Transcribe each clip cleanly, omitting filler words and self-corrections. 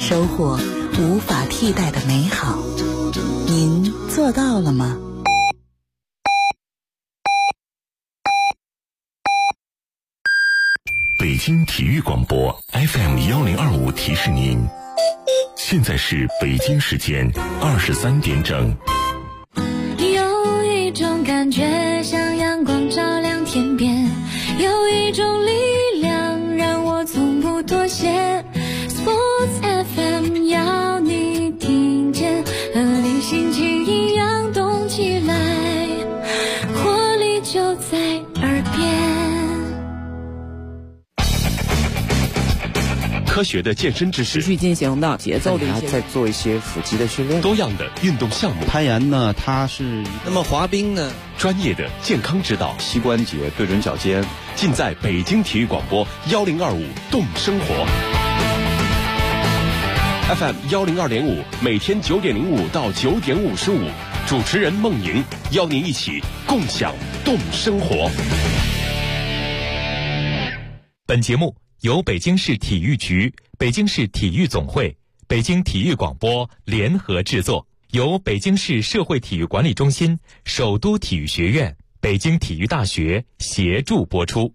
收获无法替代的美好。您做到了吗？ 北京体育广播 FM1025提示您，现在是北京时间23点整。 有一种感觉像阳光照亮天边，有一种力量让我从不妥协。 Sports FM 要你听见，和你心情一样动起来，活力就在耳边。 科学的健身知识， 持续进行的节奏的一些， 在做一些腹肌的训练， 多样的运动项目。 攀岩呢，它是那么滑冰呢， 专业的健康指导， 膝关节对准脚尖， 尽在北京体育广播1025动生活 FM 102.5，每天9点05到9点55，主持人孟莹邀您一起共享动生活。 本节目由北京市体育局、北京市体育总会、北京体育广播联合制作，由北京市社会体育管理中心、首都体育学院、北京体育大学协助播出。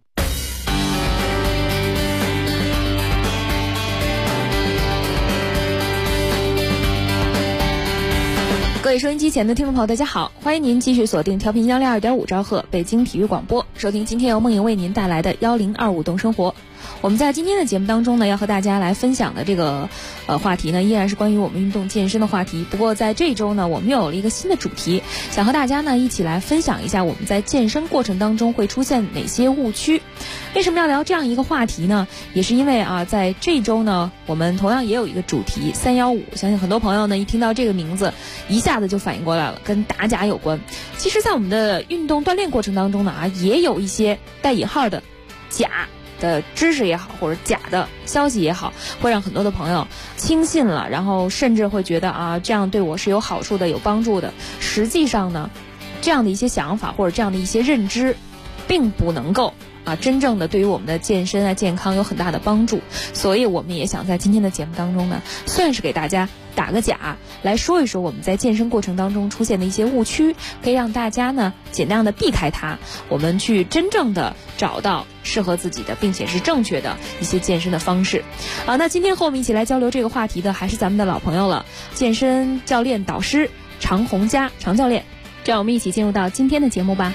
各位收音机前的听众朋友，大家好，欢迎您继续锁定调频102.5兆赫北京体育广播，收听今天由孟莹为您带来的1025动生活。我们在今天的节目当中呢，要和大家来分享的这个话题呢，依然是关于我们运动健身的话题。不过在这周呢，我们又有了一个新的主题，想和大家呢一起来分享一下我们在健身过程当中会出现哪些误区。为什么要聊这样一个话题呢？也是因为在这周呢，我们同样也有一个主题315，相信很多朋友呢一听到这个名字，一下子就反应过来了，跟打假有关。其实在我们的运动锻炼过程当中呢也有一些带引号的假的知识也好，或者假的消息也好，会让很多的朋友轻信了，然后甚至会觉得这样对我是有好处的、有帮助的。实际上呢，这样的一些想法或者这样的一些认知，并不能够真正的对于我们的健身健康有很大的帮助。所以我们也想在今天的节目当中呢，算是给大家打个假，来说一说我们在健身过程当中出现的一些误区，可以让大家呢尽量的避开它，我们去真正的找到适合自己的并且是正确的一些健身的方式。那今天和我们一起来交流这个话题的还是咱们的老朋友了，健身教练导师常洪佳常教练。这样我们一起进入到今天的节目吧。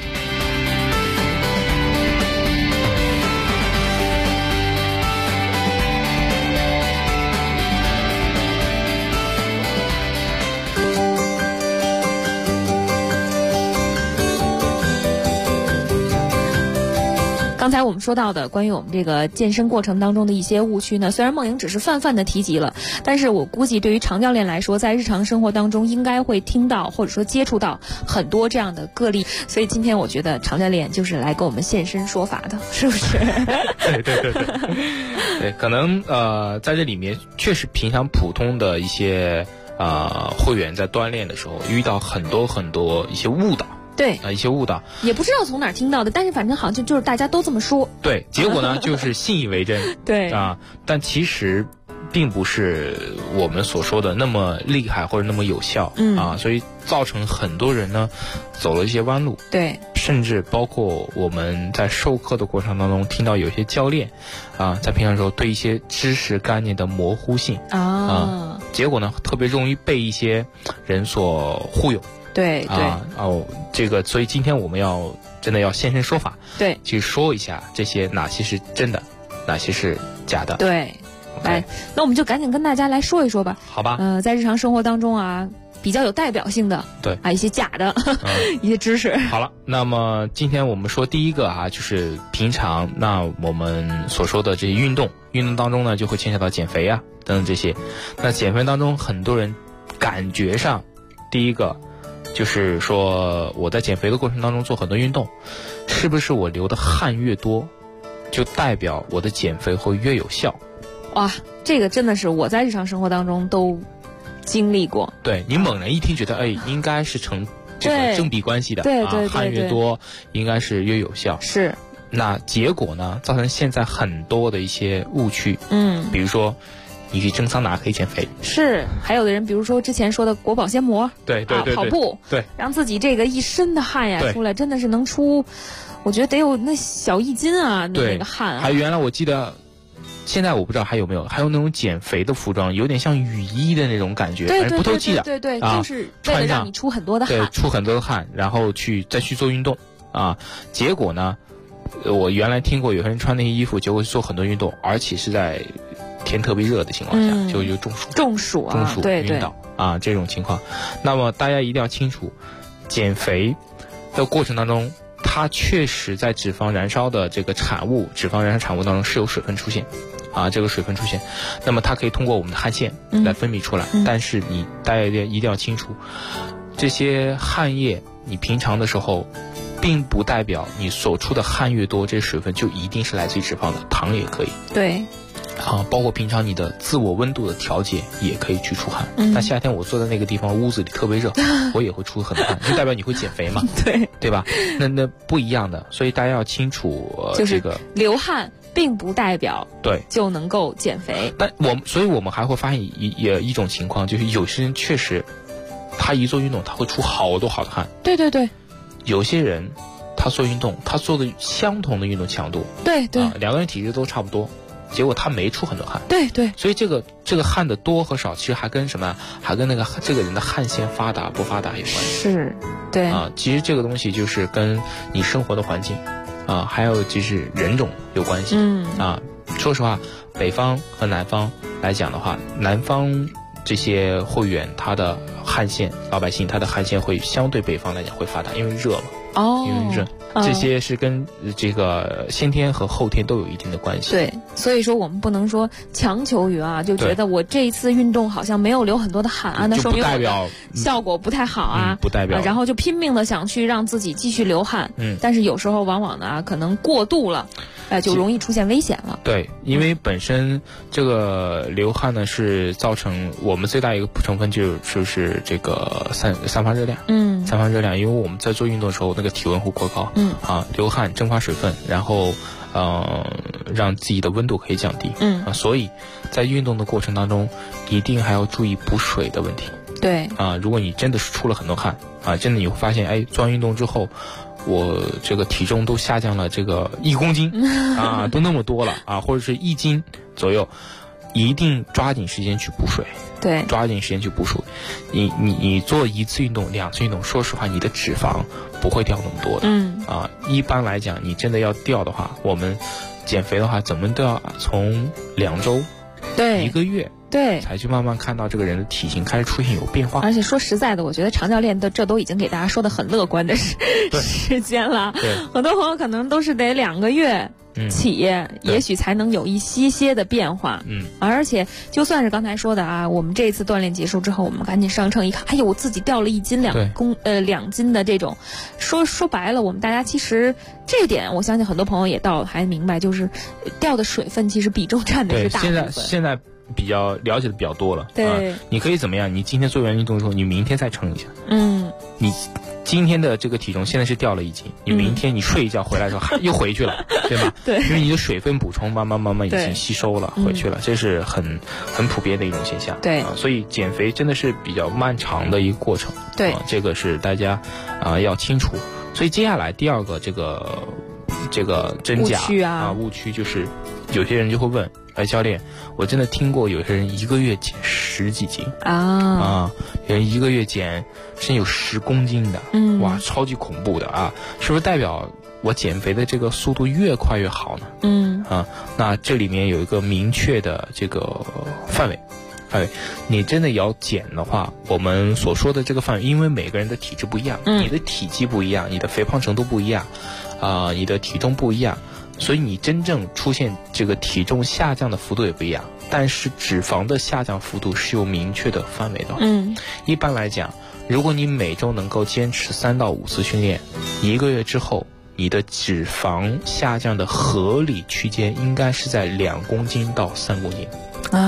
刚才我们说到的关于我们这个健身过程当中的一些误区呢，虽然孟莹只是泛泛的提及了，但是我估计对于常教练来说，在日常生活当中应该会听到或者说接触到很多这样的个例，所以今天我觉得常教练就是来给我们现身说法的，是不是？ 对，可能在这里面确实平常普通的一些会员在锻炼的时候遇到很多一些误导。 对一些误导， 也不知道从哪儿听到的，但是反正好像就是大家都这么说。 对，结果呢就是信以为真。 对但其实并不是我们所说的那么厉害或者那么有效。所以造成很多人呢走了一些弯路。对，甚至包括我们在授课的过程当中听到有些教练在平常时候对一些知识概念的模糊性结果呢特别容易被一些人所忽悠。对这个，所以今天我们真的要现身说法，对，去说一下这些哪些是真的，哪些是假的。对， 来，那我们就赶紧跟大家来说一说吧。 好吧。 在日常生活当中比较有代表性的，对一些假的一些知识。 好了，那么今天我们说第一个就是平常那我们所说的这些运动当中呢，就会牵扯到减肥等等这些。那减肥当中，很多人感觉上，第一个就是说我在减肥的过程当中做很多运动，是不是我流的汗越多，就代表我的减肥会越有效？ 哇，这个真的是我在日常生活当中都经历过。 对，你猛然一听觉得应该是成这个正比关系的。对，汗越多应该是越有效。是。那结果呢，造成现在很多的一些误区。比如说你去蒸桑拿可以减肥。 是，还有的人比如说之前说的裹保鲜膜， 对， 跑步， 对， 让自己这个一身的汗呀出来，真的是能出，我觉得得有那小1斤啊，那个汗啊。 还原来我记得。现在我不知道还有没有，还有那种减肥的服装，有点像雨衣的那种感觉，反正不透气的， 对，就是为了让你出很多的汗， 对，出很多的汗，然后再去做运动啊。结果呢，我原来听过有些人穿那些衣服，结果做很多运动，而且是在天特别热的情况下，就中暑晕倒啊这种情况。那么大家一定要清楚，减肥的过程当中，它确实在脂肪燃烧的这个脂肪燃烧产物当中是有水分出现。这个水分出现，那么它可以通过我们的汗腺来分泌出来，但是大家一定要清楚，这些汗液你平常的时候，并不代表你所出的汗越多，这水分就一定是来自于脂肪的，糖也可以。 对。 包括平常你的自我温度的调节也可以去出汗。那夏天我坐在那个地方，屋子里特别热，我也会出很多汗，就代表你会减肥嘛？对吧？那不一样的，所以大家要清楚， 就是流汗并不代表就能够减肥。 所以我们还会发现一种情况，就是有些人确实，他一做运动他会出好多好的汗。 对。 有些人他做运动，他做的相同的运动强度， 对， 两个人体质都差不多。结果他没出很多汗， 对， 所以这个汗的多和少，其实还跟什么？还跟这个人的汗腺发达不发达有关系。 是，对其实这个东西就是跟你生活的环境还有就是人种有关系。说实话，北方和南方来讲的话，南方这些会员他的汗腺，老百姓他的汗腺会相对北方来讲会发达，因为热嘛。因为热，这些是跟这个先天和后天都有一定的关系。 对，所以说我们不能说强求于就觉得我这一次运动好像没有流很多的汗那说明我的效果不太好不代表然后就拼命的想去让自己继续流汗。但是有时候往往呢可能过度了，就容易出现危险了。 对，因为本身这个流汗呢是造成我们最大一个成分就是这个散发热量。散发热量，因为我们在做运动的时候那个体温会过高。流汗蒸发水分，然后让自己的温度可以降低。所以在运动的过程当中，一定还要注意补水的问题。 对如果你真的是出了很多汗真的你会发现做完运动之后，我这个体重都下降了这个1公斤都那么多了或者是1斤左右，一定抓紧时间去补水。 对， 抓紧时间去补水。你做1次运动、2次运动，说实话，你的脂肪不会掉那么多的。一般来讲，你真的要掉的话，我们减肥的话，怎么都要从2周、1个月。才去慢慢看到这个人的体型开始出现有变化。 而且说实在的，我觉得常教练这都已经给大家说的很乐观的时间了。很多朋友可能都是得2个月起，也许才能有一些的变化。而且就算是刚才说的我们这一次锻炼结束之后，我们赶紧上秤一看，哎呦，我自己掉了1斤2斤的这种。说白了，我们大家其实这一点，我相信很多朋友也还明白，就是掉的水分其实比重占的是大部分。 现在比较了解的比较多了。 对， 你可以怎么样？你今天做完运动之后，你明天再称一下。你今天的这个体重现在是掉了1斤，你明天你睡一觉回来之后又回去了，对吧？ 对， 因为你的水分补充慢慢已经吸收了回去了，这是很普遍的一种现象。 对所以减肥真的是比较漫长的一个过程。 对这个是大家要清楚。所以接下来第二个这个真假误区就是有些人就会问，教练，我真的听过有些人1个月减10几斤有人1个月减甚至有10公斤的。哇，超级恐怖的是不是代表我减肥的这个速度越快越好呢？那这里面有一个明确的这个范围，你真的要减的话，我们所说的这个范围，因为每个人的体质不一样，你的体积不一样，你的肥胖程度不一样你的体重不一样，所以你真正出现这个体重下降的幅度也不一样，但是脂肪的下降幅度是有明确的范围的。一般来讲，如果你每周能够坚持3到5次训练，1个月之后，你的脂肪下降的合理区间应该是在2公斤到3公斤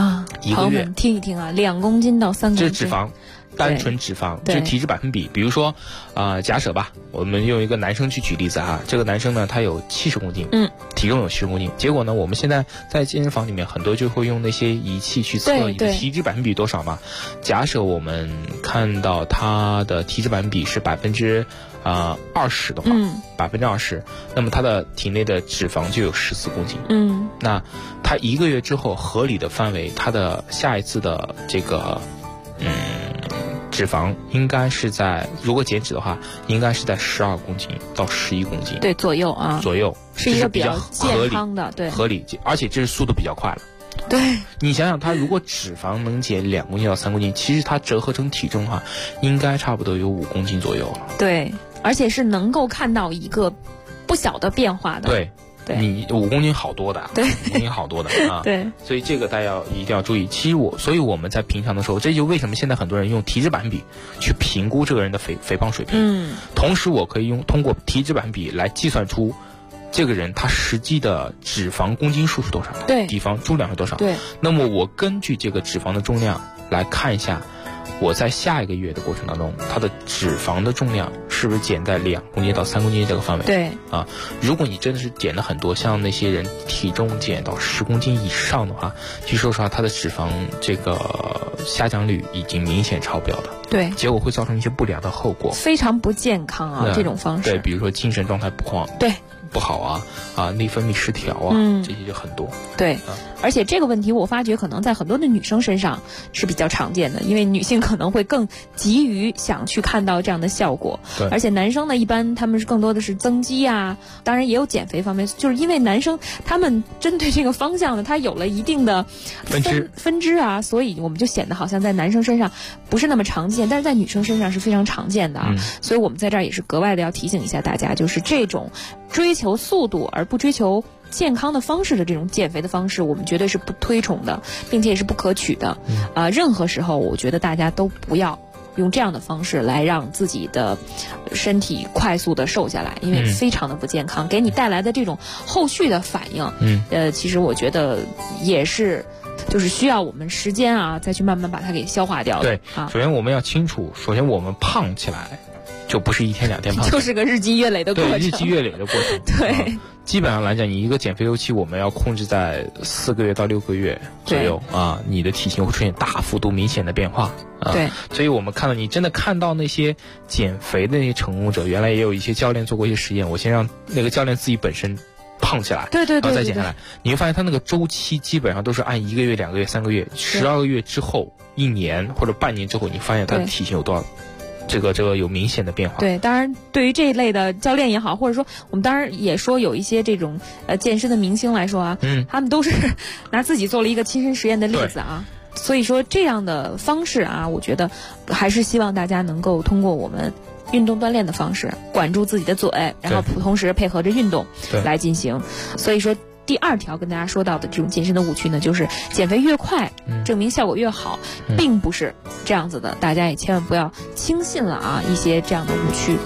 1个月听一听啊，2公斤到3公斤， 这是脂肪。单纯脂肪就是体脂百分比，比如说，假设吧，我们用一个男生去举例子哈，这个男生呢，他有70公斤，体重有70公斤，结果呢，我们现在在健身房里面很多就会用那些仪器去测你的体脂百分比多少嘛。假设我们看到他的体脂百分比是20%的话，20%，那么他的体内的脂肪就有14公斤，那他1个月之后合理的范围，他的下一次的这个脂肪应该是在，如果减脂的话，应该是在12公斤到11公斤， 对，左右啊， 左右是一个比较健康的，对， 合理，而且这是速度比较快了。 对， 你想想，他如果脂肪能减2公斤到3公斤，其实他折合成体重的话，应该差不多有5公斤左右了。 对，而且是能够看到一个不小的变化的。 对。你5公斤好多的， 对 ，5公斤好多的啊， 对， 所以这个大家一定要注意。其实所以我们在平常的时候，这就为什么现在很多人用体脂百分比去评估这个人的肥胖水平。同时我可以通过体脂百分比来计算出这个人他实际的脂肪公斤数是多少， 对， 体肪重量是多少， 对。 那么我根据这个脂肪的重量来看一下，我在下一个月的过程当中，它的脂肪的重量是不是减在2公斤到3公斤这个范围？ 对啊，如果你真的是减了很多，像那些人体重减到10公斤以上的话，据说实话，他的脂肪这个下降率已经明显超标了。 对， 结果会造成一些不良的后果， 非常不健康啊，这种方式。 对，比如说精神状态不好啊，内分泌失调啊，这些就很多。 对，而且这个问题我发觉可能在很多的女生身上是比较常见的，因为女性可能会更急于想去看到这样的效果。 对， 而且男生呢，一般他们是更多的是增肌啊，当然也有减肥方面，就是因为男生他们针对这个方向呢，他有了一定的分支啊，所以我们就显得好像在男生身上不是那么常见，但是在女生身上是非常常见的啊。所以我们在这儿也是格外的要提醒一下大家，就是这种追求速度而不追求健康的方式的这种减肥的方式，我们绝对是不推崇的，并且也是不可取的。任何时候我觉得大家都不要用这样的方式来让自己的身体快速的瘦下来，因为非常的不健康，给你带来的这种后续的反应，其实我觉得也是就是需要我们时间啊再去慢慢把它给消化掉的。 对啊，首先我们要清楚，首先我们胖起来就不是1天2天胖， 就是个日积月累的过程。 对，日积月累的过程。 对， 基本上来讲，你一个减肥周期我们要控制在4个月到6个月左右啊，你的体型会出现大幅度明显的变化。 对， 所以我们真的看到那些减肥的那些成功者，原来也有一些教练做过一些实验，我先让那个教练自己本身胖起来， 对， 然后再减下来，你会发现他那个周期基本上都是按1个月、2个月、3个月，12个月之后、1年或者半年之后，你发现他的体型有多少？这个有明显的变化。 对，当然对于这一类的教练也好，或者说我们当然也说有一些这种健身的明星来说啊，他们都是拿自己做了一个亲身实验的例子啊。所以说这样的方式啊，我觉得还是希望大家能够通过我们运动锻炼的方式管住自己的嘴，然后同时配合着运动来进行。所以说第2条跟大家说到的这种健身的误区呢，就是减肥越快证明效果越好，并不是这样子的，大家也千万不要轻信了啊一些这样的误区。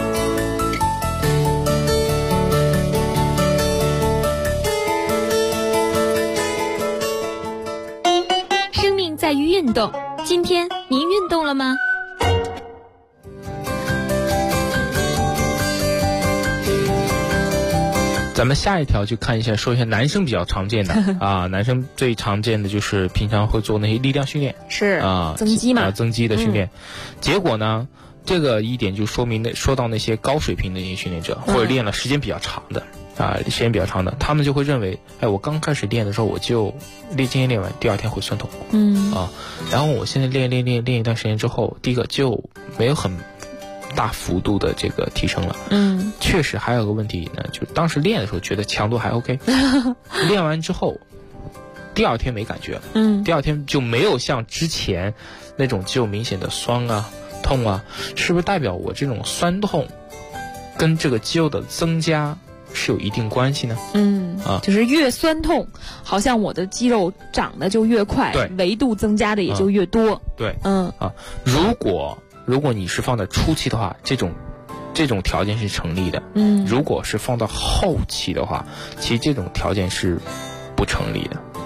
生命在于运动，今天您运动了吗？ 咱们下一条就看一下，说一下男生比较常见的啊，男生最常见的就是平常会做那些力量训练， 是啊，增肌嘛， 增肌的训练。结果呢，这个一点就说到那些高水平的一些训练者，或者练了时间比较长的他们就会认为，我刚开始练的时候，我就今天练完，第2天会酸痛，然后我现在练一段时间之后，第一个就没有很大幅度的这个提升了。确实还有个问题呢，就是当时练的时候觉得强度还 OK， 练完之后第2天没感觉了，第2天就没有像之前那种肌肉明显的酸啊痛啊，是不是代表我这种酸痛跟这个肌肉的增加是有一定关系呢？ 就是越酸痛，好像我的肌肉长得就越快， 对， 维度增加的也就越多。 对，如果你是放在初期的话，这种条件是成立的。如果是放到后期的话，其实这种条件是不成立的。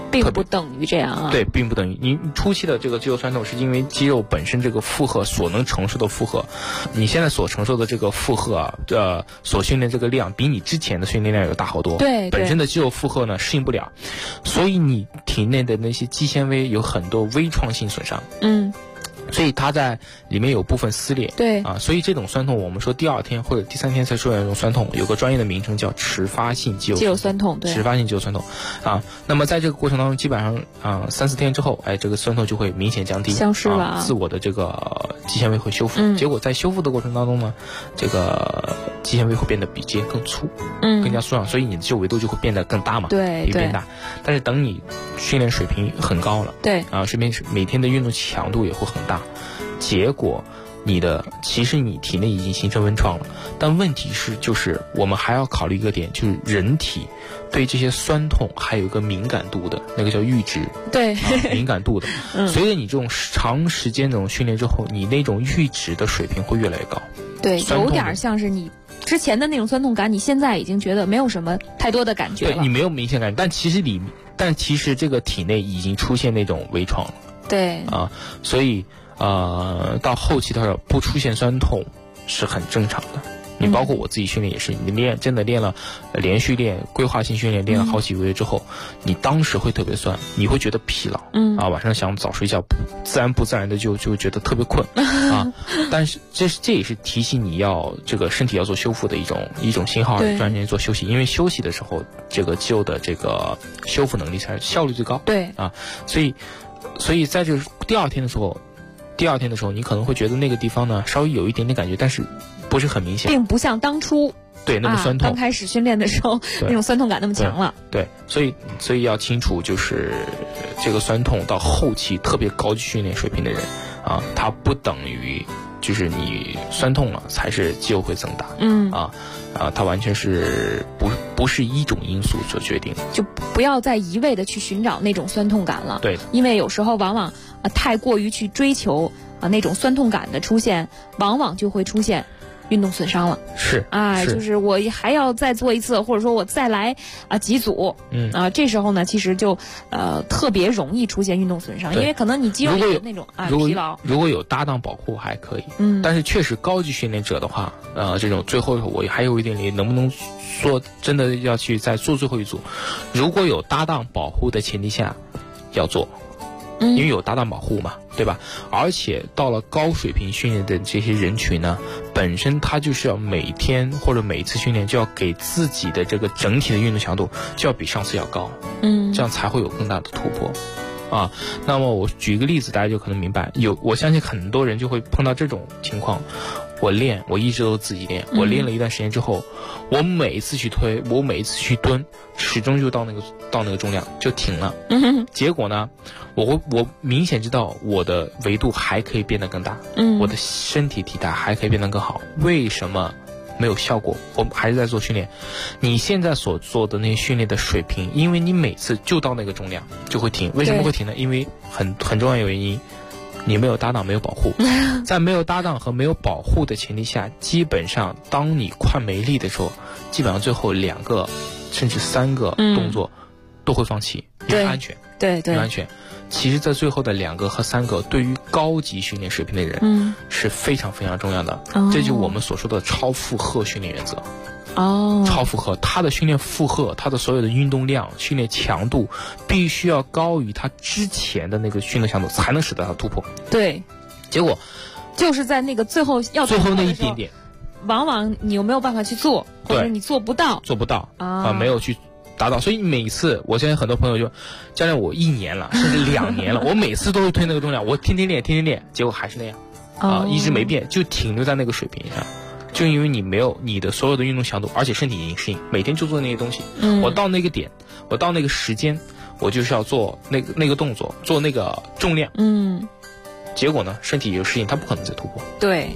并不等于这样啊。 对，并不等于你初期的这个肌肉酸痛，是因为肌肉本身这个负荷所能承受的负荷，你现在所承受的这个负荷啊，所训练这个量比你之前的训练量有大好多。 对， 本身的肌肉负荷呢适应不了，所以你体内的那些肌纤维有很多微创性损伤。所以它在里面有部分撕裂， 对啊，所以这种酸痛，我们说第2天或者第3天才出现这种酸痛，有个专业的名称叫迟发性肌肉酸痛， 对， 迟发性肌肉酸痛，啊，那么在这个过程当中，基本上3-4天之后，这个酸痛就会明显降低， 消失了， 自我的这个肌纤维会修复，结果在修复的过程当中呢，这个肌纤维会变得比之前更粗，更加疏朗，所以你的肌肉维度就会变得更大嘛， 对， 变大，但是等你训练水平很高了， 对， 每天的运动强度也会很大。结果其实你体内已经形成温创了，但问题是就是我们还要考虑一个点，就是人体对这些酸痛还有一个敏感度的，那个叫阈值， 对， 敏感度的。随着你这种长时间这种训练之后，你那种阈值的水平会越来越高。 对，有点像是你之前的那种酸痛感，你现在已经觉得没有什么太多的感觉了。 对，你没有明显感觉，但其实这个体内已经出现那种微创了。 对啊，所以到后期的时候不出现酸痛是很正常的。你包括我自己训练也是，你真的练了连续练规划性训练练了好几个月之后，你当时会特别酸，你会觉得疲劳，晚上想早睡觉，自然不自然的就觉得特别困啊。但是这也是提醒你要这个身体要做修复的一种信号，专门做休息，因为休息的时候这个肌肉的这个修复能力才效率最高。 对啊， 所以在这第二天的时候，你可能会觉得那个地方呢稍微有一点点感觉，但是不是很明显， 并不像当初对那么酸痛， 刚开始训练的时候那种酸痛感那么强了。 对，所以要清楚，就是这个酸痛到后期特别高级训练水平的人啊，它不等于就是你酸痛了才是肌肉会增大。它完全是不是一种因素所决定的， 就不要再一味的去寻找那种酸痛感了。 对， 因为有时候往往太过于去追求那种酸痛感的出现，往往就会出现运动损伤了。 是就是我还要再做一次，或者说我再来几组，这时候呢其实就特别容易出现运动损伤，因为可能你肌肉里的那种疲劳。如果有搭档保护还可以，但是确实高级训练者的话，这种最后我还有一点点能不能说真的要去再做最后一组，如果有搭档保护的前提下要做。因为有搭档保护嘛，对吧？而且到了高水平训练的这些人群呢，本身他就是要每天或者每一次训练就要给自己的这个整体的运动强度就要比上次要高，这样才会有更大的突破啊。那么我举一个例子，大家就可能明白，我相信很多人就会碰到这种情况。我一直都自己练，我练了一段时间之后，我每一次去推，我每一次去蹲，始终就到那个重量就停了。结果呢，我明显知道我的维度还可以变得更大，我的身体体态还可以变得更好。为什么没有效果？我还是在做训练。你现在所做的那些训练的水平，因为你每次就到那个重量就会停。为什么会停呢？因为很重要的原因。你没有搭档，没有保护，在没有搭档和没有保护的前提下，基本上当你快没力的时候，基本上最后2个甚至3个动作都会放弃，因为安全， 对， 安全。其实在最后的2个和3个，对于高级训练水平的人，是非常非常重要的。这就是我们所说的超负荷训练原则。超负荷，他的训练负荷，他的所有的运动量、训练强度，必须要高于他之前的那个训练强度，才能使得他突破。 对， 结果就是在那个最后那一点点， 往往你又没有办法去做，或者你做不到没有去达到。所以每次，我现在很多朋友就教练我1年了，甚至2年了，我每次都会推那个重量，我天天练，结果还是那样一直没变，就停留在那个水平上。就因为你没有你的所有的运动强度，而且身体已经适应，每天就做那些东西。我到那个点，我到那个时间，我就是要做那个动作，做那个重量。结果呢，身体有适应，它不可能再突破。 对，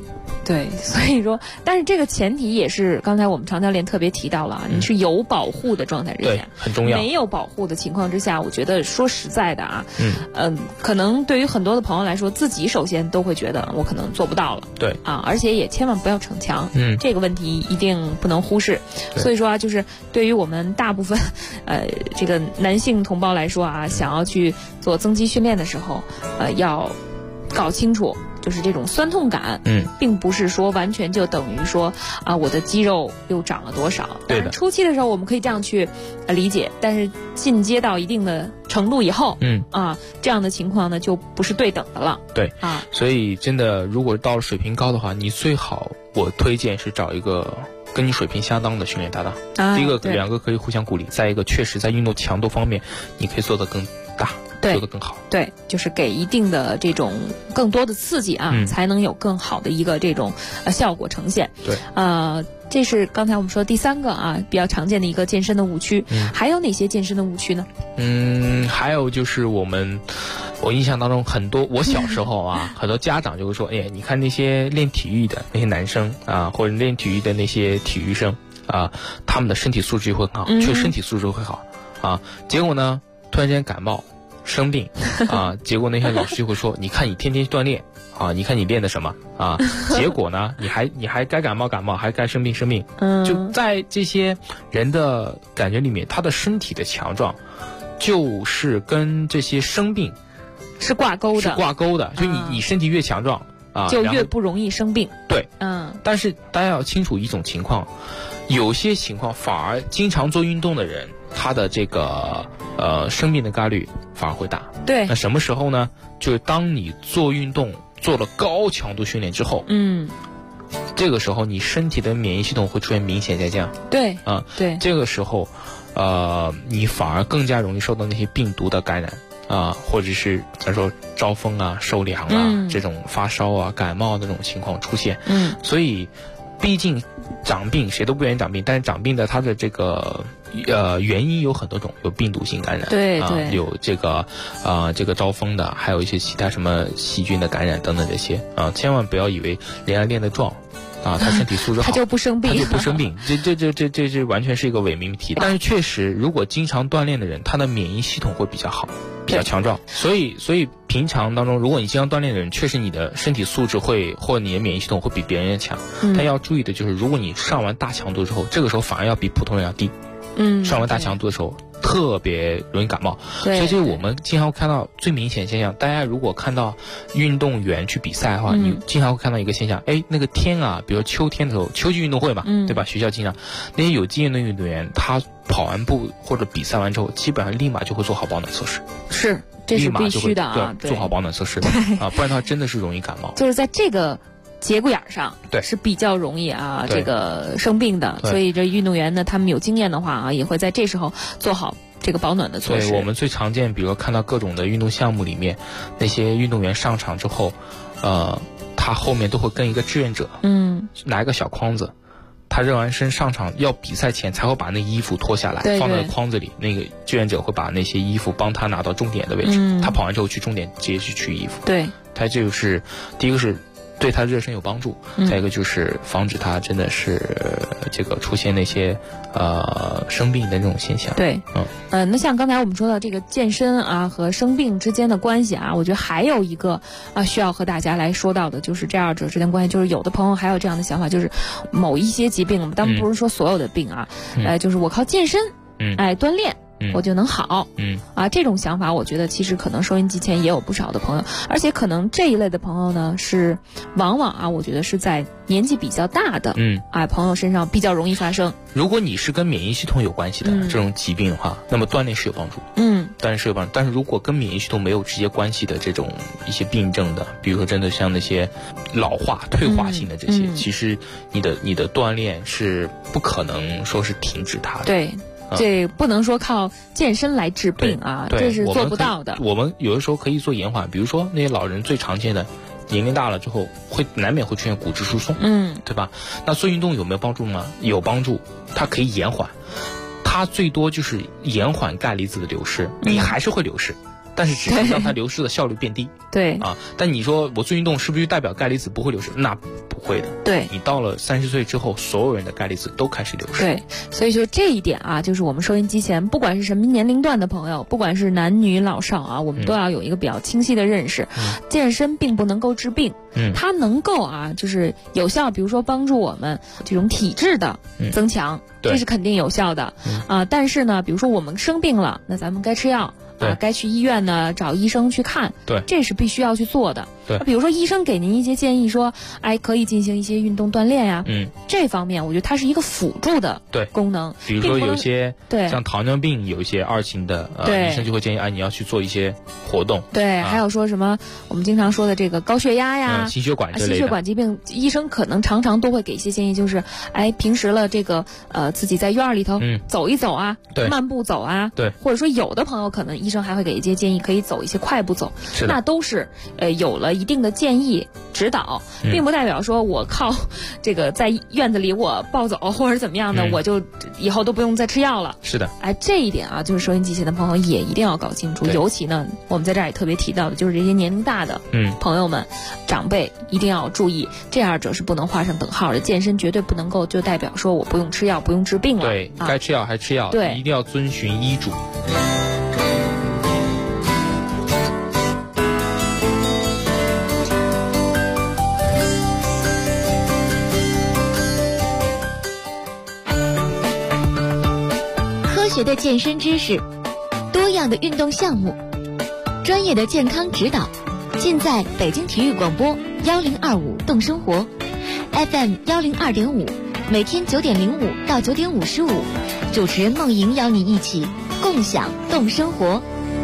对，所以说，但是这个前提也是刚才我们常教练特别提到了啊，你是有保护的状态之下， 对，很重要。 没有保护的情况之下，我觉得说实在的啊，可能对于很多的朋友来说，自己首先都会觉得我可能做不到了， 对啊，而且也千万不要逞强，这个问题一定不能忽视。所以说啊，就是对于我们大部分这个男性同胞来说啊，想要去做增肌训练的时候，要搞清楚。就是这种酸痛感，并不是说完全就等于说啊，我的肌肉又长了多少。 对的。 初期的时候我们可以这样去理解，但是进阶到一定的程度以后，这样的情况呢就不是对等的了。 对啊，所以真的，如果到了水平高的话，你最好我推荐是找一个跟你水平相当的训练搭档。第一个，两个可以互相鼓励；再一个，确实在运动强度方面，你可以做得更大。做得更好， 对，就是给一定的这种更多的刺激啊，才能有更好的一个这种效果呈现。 对， 这是刚才我们说第三个啊比较常见的一个健身的误区。还有哪些健身的误区呢？ 还有就是我印象当中很多，我小时候啊，很多家长就会说，哎，你看那些练体育的那些男生啊，或者练体育的那些体育生啊，他们的身体素质会很好，确实身体素质会好啊，结果呢，突然间感冒。生病啊，结果那些老师就会说，你看你天天锻炼啊，你看你练的什么啊？结果呢，你还该感冒，还该生病。就在这些人的感觉里面，他的身体的强壮，就是跟这些生病是挂钩的。就你身体越强壮啊， 就越不容易生病。 对，但是大家要清楚一种情况，有些情况反而经常做运动的人，他的这个生病的概率反而会大。 对， 那什么时候呢？就是当你做运动做了高强度训练之后，这个时候你身体的免疫系统会出现明显下降。 对， 对，这个时候你反而更加容易受到那些病毒的感染啊，或者是咱说招风啊、受凉啊、这种发烧啊、感冒的这种情况出现。所以毕竟长病谁都不愿意长病，但是长病的它的这个原因有很多种，有病毒性感染， 对， 有这个招风的，还有一些其他什么细菌的感染等等这些啊，千万不要以为练得壮啊，他身体素质好， 他就不生病， 这完全是一个伪命题。但是确实，如果经常锻炼的人，他的免疫系统会比较好，比较强壮。所以平常当中，如果你经常锻炼的人，确实你的身体素质或你的免疫系统会比别人强。但要注意的就是，如果你上完大强度之后，这个时候反而要比普通人要低。上完大强度的时候特别容易感冒，所以这是我们经常会看到最明显现象。大家如果看到运动员去比赛的话，你经常会看到一个现象，那个天啊，比如秋天的时候，秋季运动会嘛，对吧？学校经常那些有经验的运动员，他跑完步或者比赛完之后，基本上立马就会做好保暖措施。 是，这是必须的啊， 做好保暖措施啊，不然的话真的是容易感冒。 就是在这个节骨眼上， 对， 是比较容易啊这个生病的，所以这运动员呢，他们有经验的话啊，也会在这时候做好这个保暖的措施。 对，我们最常见，比如说看到各种的运动项目里面，那些运动员上场之后，他后面都会跟一个志愿者，拿一个小筐子，他热完身上场要比赛前才会把那衣服脱下来，放在筐子里，那个志愿者会把那些衣服帮他拿到终点的位置，他跑完之后去终点直接去取衣服。 对， 他这就是第一个是对他热身有帮助，再一个就是防止他真的是这个出现那些生病的那种现象。 对，那像刚才我们说到这个健身啊和生病之间的关系啊，我觉得还有一个需要和大家来说到的，就是这二者之间关系。就是有的朋友还有这样的想法，就是某一些疾病，当然不是说所有的病啊，就是我靠健身，锻炼。我就能好，这种想法，我觉得其实可能收音机前也有不少的朋友，而且可能这一类的朋友呢，是往往我觉得是在年纪比较大的，朋友身上比较容易发生。 如果你是跟免疫系统有关系的这种疾病的话，那么锻炼是有帮助，当然是有帮助。但是如果跟免疫系统没有直接关系的这种一些病症的，比如说真的像那些老化、退化性的这些，其实你的锻炼是不可能说是停止它的。 对。这不能说靠健身来治病啊，这是做不到的。 我们有的时候可以做延缓，比如说那些老人最常见的，年龄大了之后难免会出现骨质疏松，对吧？那做运动有没有帮助吗？有帮助，它可以延缓，它最多就是延缓钙离子的流失，你还是会流失但是只是让它流失的效率变低。 对啊，但你说我做运动是不是就代表钙离子不会流失？那不会的。 对， 你到了30岁之后，所有人的钙离子都开始流失。 对，所以就这一点啊，就是我们收音机前不管是什么年龄段的朋友，不管是男女老少啊，我们都要有一个比较清晰的认识。健身并不能够治病，它能够啊，就是有效，比如说帮助我们这种体质的增强，这是肯定有效的啊。但是呢，比如说我们生病了，那咱们该吃药。该去医院呢找医生去看， 对， 这是必须要去做的。 对， 比如说医生给您一些建议说，可以进行一些运动锻炼呀，这方面我觉得它是一个辅助的功能。 比如说有些像糖尿病有一些2型的，医生就会建议你要去做一些活动。 对，还有说什么我们经常说的这个高血压呀、 心血管之类的心血管疾病，医生可能常常都会给一些建议，就是平时了这个自己在院里头走一走啊，慢步走啊， 对， 或者说有的朋友可能医生还会给一些建议，可以走一些快步走，那都是有了一定的建议指导，并不代表说我靠这个在院子里我暴走或者怎么样的，我就以后都不用再吃药了。 是的， 这一点啊，就是收音机前的朋友也一定要搞清楚，尤其呢，我们在这儿也特别提到的，就是这些年龄大的朋友们、长辈一定要注意，这二者是不能画上等号的。健身绝对不能够就代表说我不用吃药、不用治病了。 对，该吃药还吃药，对，一定要遵循医嘱。 科学的健身知识，多样的运动项目，专业的健康指导，尽在北京体育广播1025动生活 FM 102.5，每天9点05到9点55，主持人梦莹邀你一起共享动生活。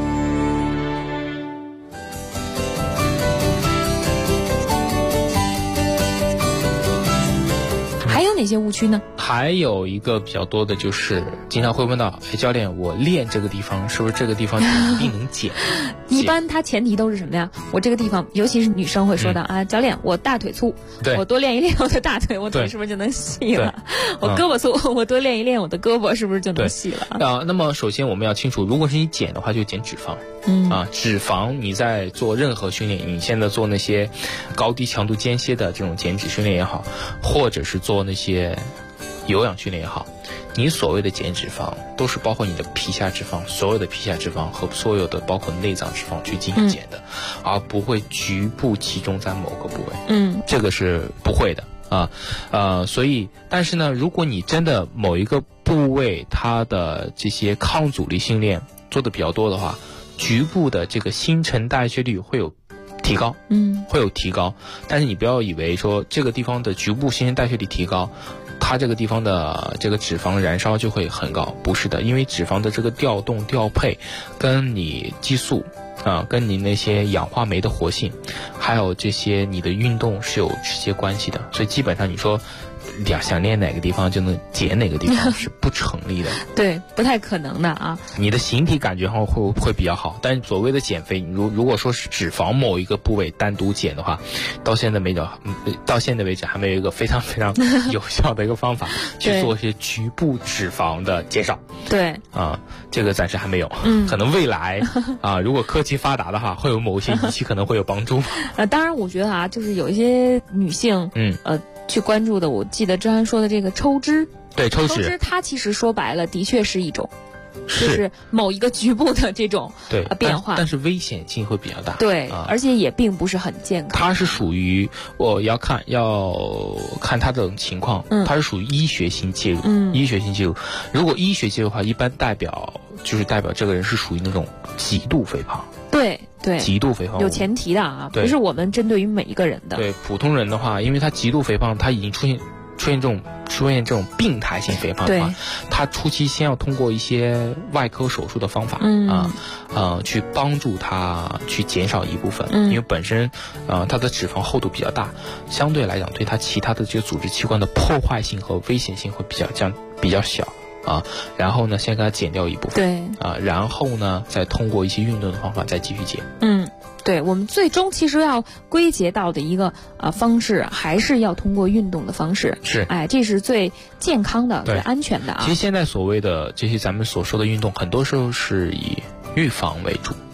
还有哪些误区呢？ 还有一个比较多的就是经常会问到，教练，我练这个地方是不是这个地方一定能减？ 一般它前提都是什么呀？我这个地方，尤其是女生会说到教练，我大腿粗，我多练一练我的大腿，我腿是不是就能细了？我胳膊粗，我多练一练我的胳膊，是不是就能细了？ 那么首先我们要清楚，如果是你减的话，就减脂肪。脂肪你在做任何训练，你现在做那些高低强度间歇的这种减脂训练也好，或者是做那些有氧训练也好，你所谓的减脂肪都是包括你的皮下脂肪，所有的皮下脂肪和所有的包括内脏脂肪去进行减的，而不会局部集中在某个部位。这个是不会的所以但是呢，如果你真的某一个部位它的这些抗阻力训练做的比较多的话，局部的这个新陈代谢率会有提高，会有提高，但是你不要以为说这个地方的局部新陈代谢率提高，它这个地方的这个脂肪燃烧就会很高，不是的，因为脂肪的这个调动调配跟你激素跟你那些氧化酶的活性，还有这些你的运动是有直接关系的，所以基本上你说想练哪个地方就能减哪个地方是不成立的。 对，不太可能的啊。 你的形体感觉上会比较好，但是所谓的减肥，如果说是脂肪某一个部位单独减的话，到现在为止还没有一个非常非常有效的一个方法去做一些局部脂肪的减少。 对这个暂时还没有，可能未来如果科技发达的话，会有某一些仪器可能会有帮助。 当然我觉得就是有一些女性去关注的，我记得之前说的这个抽脂， 对，抽脂它其实说白了的确是一种，就是某一个局部的这种变化， 但是危险性会比较大， 对，而且也并不是很健康。 它是属于我要看它这种情况，它是属于医学性介入，医学性介入。如果医学介入的话，一般代表这个人是属于那种极度肥胖。 对， 极度肥胖有前提的不是我们针对于每一个人的。 对，普通人的话，因为他极度肥胖，他已经出现这种病态性肥胖的话，他初期先要通过一些外科手术的方法去帮助他去减少一部分，因为本身他的脂肪厚度比较大，相对来讲对他其他的这个组织器官的破坏性和危险性会比较小。然后呢，先给它减掉一部分，然后呢，再通过一些运动的方法再继续减。 对，我们最终其实要归结到的一个方式，还是要通过运动的方式。 是， 这是最健康的、最安全的其实现在所谓的这些咱们所说的运动，很多时候是以预防为主。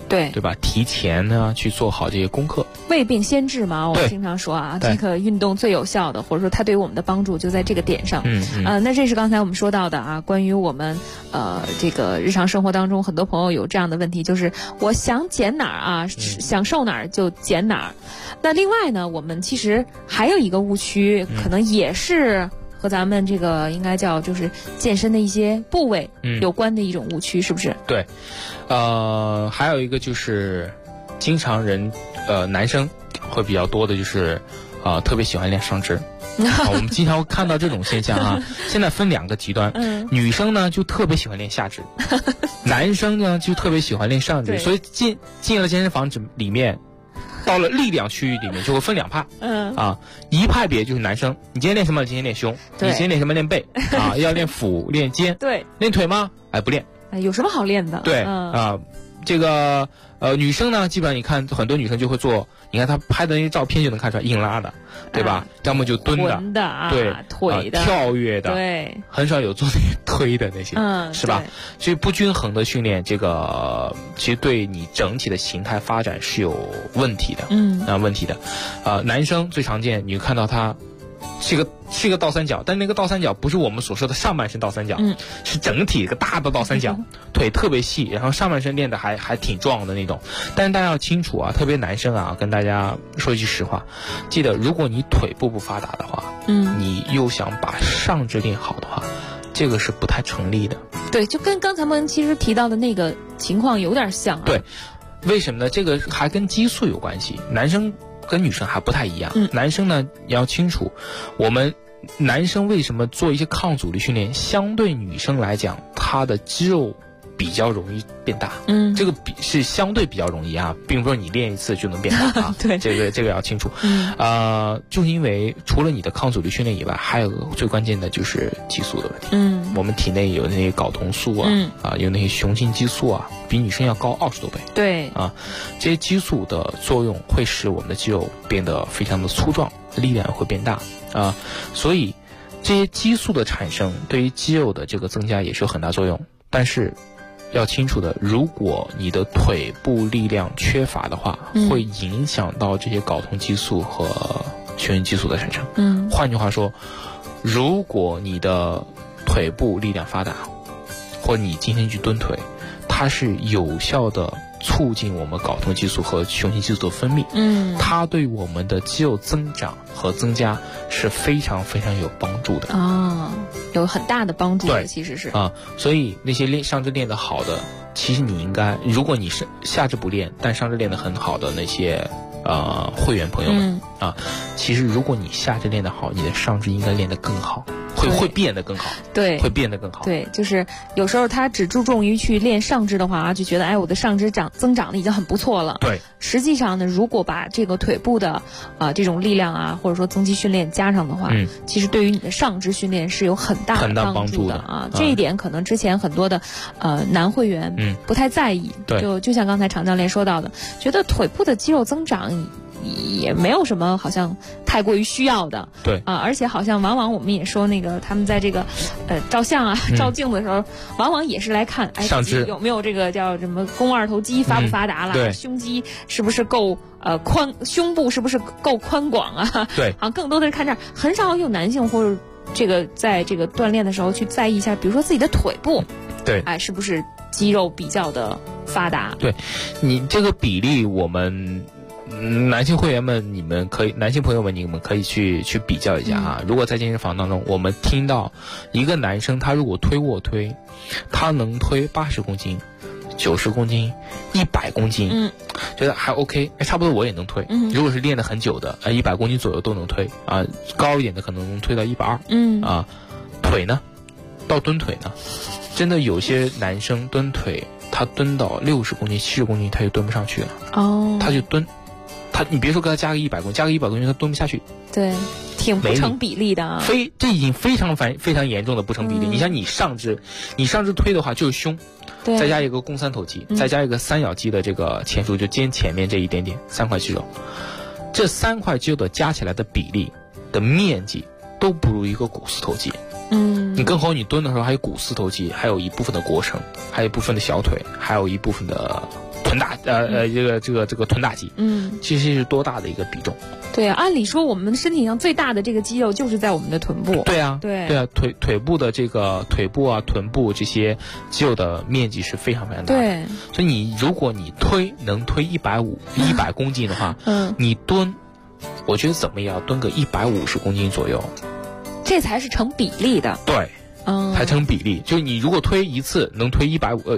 对吧？提前呢去做好这些功课。 未病先治嘛，我们经常说啊，这个运动最有效的，或者说它对于我们的帮助就在这个点上。那这是刚才我们说到的啊，关于我们这个日常生活当中，很多朋友有这样的问题，就是我想减哪儿啊，想瘦哪儿就减哪儿。那另外呢，我们其实还有一个误区，可能也是和咱们这个应该叫就是健身的一些部位有关的一种误区，是不是？ 对，还有一个就是经常男生会比较多的就是特别喜欢练上肢。我们经常会看到这种现象啊。现在分两个极端，女生呢就特别喜欢练下肢，男生呢就特别喜欢练上肢，所以进了健身房里面，到了力量区域里面就会分两派。一派别就是男生，你今天练什么？今天练胸。你今天练什么？练背啊，要练腹练肩。 对， 练腿吗？不练。 有什么好练的？ 对这个女生呢，基本上你看很多女生就会做，你看她拍的那些照片就能看出来硬拉的，对吧？要么就蹲的，对， 腿的， 跳跃的， 对， 很少有做那些推的那些，是吧？所以不均衡的训练，这个其实对你整体的形态发展是有问题的，问题的。男生最常见，你看到他是一个倒三角，但那个倒三角不是我们所说的上半身倒三角，是整体一个大的倒三角，腿特别细，然后上半身练的还挺壮的那种。但是大家要清楚啊，特别男生啊，跟大家说一句实话，记得如果你腿部不发达的话，你又想把上肢练好的话，这个是不太成立的。对， 就跟刚才我们其实提到的那个情况有点像。 对，为什么呢？这个还跟激素有关系，男生跟女生还不太一样。男生呢，你要清楚，我们男生为什么做一些抗阻力训练，相对女生来讲，他的肌肉比较容易变大。这个是相对比较容易啊，并不是说你练一次就能变大啊。 对， 这个要清楚。就是因为除了你的抗阻力训练以外，还有个最关键的就是激素的问题。我们体内有那些睾酮素啊，有那些雄性激素啊，比女生要高20多倍。 对这些激素的作用会使我们的肌肉变得非常的粗壮，力量会变大所以这些激素的产生对于肌肉的这个增加也是有很大作用。但是要清楚的，如果你的腿部力量缺乏的话，会影响到这些睾酮激素和雄性激素的产生。换句话说，如果你的腿部力量发达，或你今天去蹲腿，它是有效的促进我们睾酮激素和雄性激素的分泌。它对我们的肌肉增长和增加是非常非常有帮助的有很大的帮助的，其实是所以那些上肢练得好的，其实你应该，如果你是下肢不练但上肢练得很好的那些会员朋友们其实如果你下肢练得好，你的上肢应该练得更好，会变得更好。 对， 会变得更好。 对，就是有时候他只注重于去练上肢的话就觉得我的上肢增长的已经很不错了。 对， 实际上呢，如果把这个腿部的这种力量或者说增肌训练加上的话，其实对于你的上肢训练是有很大帮助的这一点可能之前很多的男会员不太在意。就像刚才常教练说到的，觉得腿部的肌肉增长也没有什么好像太过于需要的。 对而且好像往往我们也说那个他们在这个照相照镜子的时候，往往也是来看上肢有没有这个叫什么肱二头肌发不发达了，胸肌是不是够宽，胸部是不是够宽广对， 好像更多的是看这儿，很少有男性或者这个在这个锻炼的时候去在意一下，比如说自己的腿部对是不是肌肉比较的发达。 对，你这个比例我们男性会员们，男性朋友们，你们可以去比较一下如果在健身房当中，我们听到一个男生他如果推卧推，他能推80公斤、90公斤、100公斤，觉得还 OK， 差不多我也能推。如果是练得很久的，100公斤左右都能推高一点的可能能推到120。腿呢，到蹲腿呢，真的有些男生蹲腿，他蹲到60公斤、70公斤，他就蹲不上去了。他就蹲。你别说给他加个100公斤，加个100公斤他蹲不下去。 对，挺不成比例的这已经非常严重的不成比例。你像你上肢推的话就是胸，再加一个肱三头肌，再加一个三角肌的这个前束，就肩前面这一点点3块肌肉，这3块肌肉的加起来的比例的面积都不如一个股四头肌。你更何况你蹲的时候还有股四头肌，还有一部分的腘绳，还有一部分的小腿，还有一部分的臀大这个臀大肌，其实是多大的一个比重？ 对啊，按理说我们身体上最大的这个肌肉就是在我们的臀部。 对啊，腿部的这个腿部啊、臀部这些肌肉的面积是非常非常大的。对，所以如果你能推100公斤的话，你蹲，我觉得怎么也要蹲个150公斤左右， 这才是成比例的。 对，才成比例。就你如果推一次能推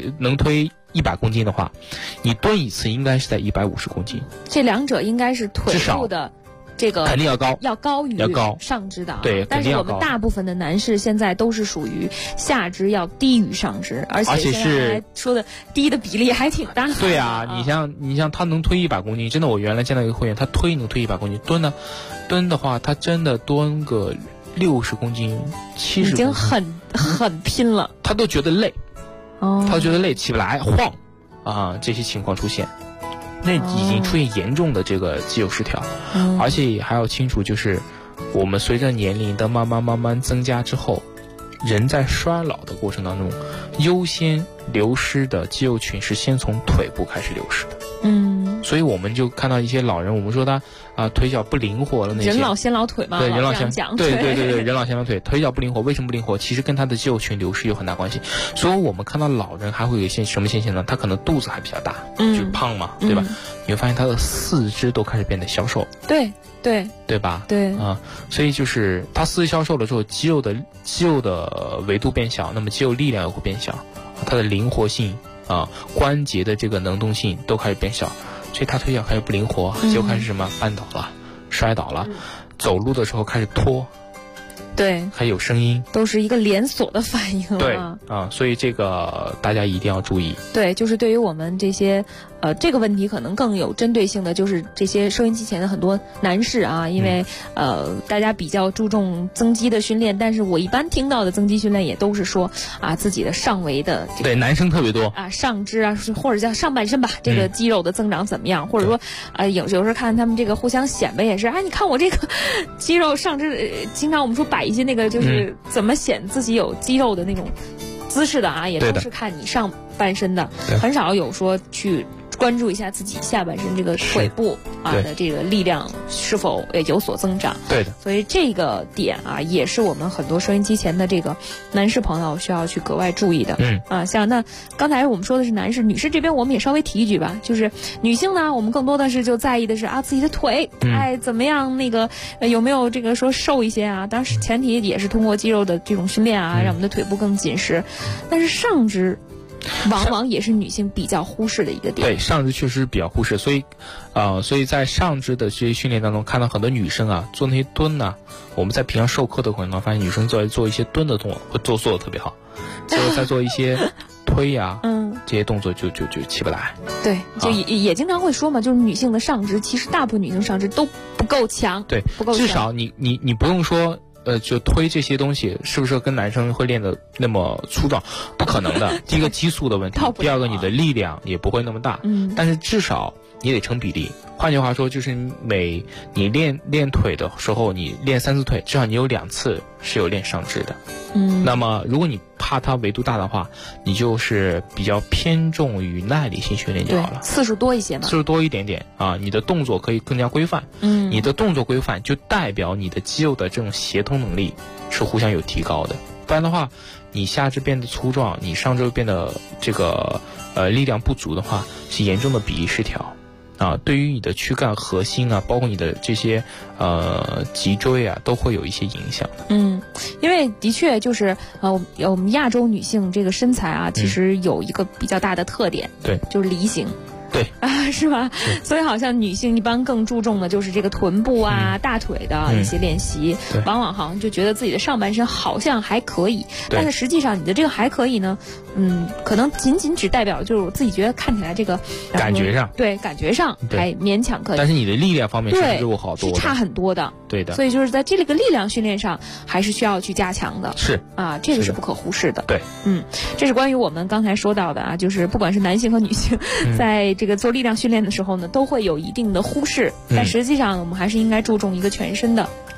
100公斤的话，你蹲一次应该是在150公斤。 这两者应该是腿部的。这个肯定要高于上肢的， 对， 但是我们大部分的男士现在都是属于下肢要低于上肢，而且是说的低的比例还挺大的。 对啊，你像他能推100公斤，真的，我原来见到一个会员，他能推100公斤，蹲的话，他真的蹲个60公斤、70公斤， 已经很拼了， 他都觉得累，他都觉得累，起不来，晃啊，这些情况出现。那已经出现严重的这个肌肉失调，而且还要清楚，就是我们随着年龄的慢慢增加之后，人在衰老的过程当中，优先流失的肌肉群是先从腿部开始流失的。所以我们就看到一些老人，我们说他腿脚不灵活了那些。 人老先老腿嘛， 对，人老先讲。 对，人老先老腿，腿脚不灵活，为什么不灵活？其实跟他的肌肉群流失有很大关系。所以我们看到老人还会有一些什么现象呢？他可能肚子还比较大，就是胖嘛，对吧？你会发现他的四肢都开始变得消瘦。对吧？ 对所以就是他四肢消瘦了之后，肌肉的维度变小，那么肌肉力量也会变小，它的灵活性关节的这个能动性都开始变小，所以他腿脚开始不灵活，就开始什么绊倒了、摔倒了，走路的时候开始拖， 对， 还有声音， 都是一个连锁的反应。 对所以这个大家一定要注意。 对，就是对于我们这些这个问题可能更有针对性的，就是这些收音机前的很多男士啊，因为大家比较注重增肌的训练，但是我一般听到的增肌训练也都是说自己的上围的对，男生特别多上肢或者叫上半身吧，这个肌肉的增长怎么样，或者说有时候看他们这个互相显摆也是你看我这个肌肉上肢，经常我们说摆一些那个就是怎么显自己有肌肉的那种姿势的也都是看你上半身的，很少有说去关注一下自己下半身这个腿部的这个力量是否也有所增长。 对的， 所以这个点也是我们很多收音机前的这个男士朋友需要去格外注意的。像那刚才我们说的是男士，女士这边我们也稍微提一句吧，就是女性呢，我们更多的是就在意的是自己的腿，怎么样那个有没有这个说瘦一些当然前提也是通过肌肉的这种训练让我们的腿部更紧实，但是上肢往往也是女性比较忽视的一个点。 对，上肢确实比较忽视，所以在上肢的这些训练当中，看到很多女生做那些蹲我们在平常授课的过程中发现女生做一些蹲的动作会做的特别好，最后再做一些推这些动作就起不来。 对，就也经常会说嘛，就是女性的上肢，其实大部分女性上肢都不够强。 对， 不够强。 至少你不用说。就推这些东西，是不是跟男生会练得那么粗壮？不可能的。第一个激素的问题，第二个你的力量也不会那么大。但是至少你得成比例。换句话说，就是你练腿的时候，你练3次腿，至少你有2次是有练上肢的。那么如果你怕它维度大的话，你就是比较偏重于耐力性训练就好了， 次数多一些嘛， 次数多一点点你的动作可以更加规范。你的动作规范就代表你的肌肉的这种协同能力是互相有提高的，不然的话，你下肢变得粗壮，你上肢变得这个力量不足的话，是严重的比例失调。对于你的躯干核心包括你的这些脊椎都会有一些影响的。 因为的确就是我们亚洲女性这个身材其实有一个比较大的特点， 对， 就是梨形。 对是吧？所以好像女性一般更注重的就是这个臀部大腿的一些练习，往往好像就觉得自己的上半身好像还可以，但是实际上你的这个还可以呢，可能仅只代表就是我自己觉得看起来这个感觉上还勉强可以， 但是你的力量方面是有好多的， 是差很多的。 对的， 所以就是在这个力量训练上还是需要去加强的。 是这个是不可忽视的。 对， 这是关于我们刚才说到的就是不管是男性和女性，在这个做力量训练的时候呢，都会有一定的忽视，但实际上我们还是应该注重一个全身的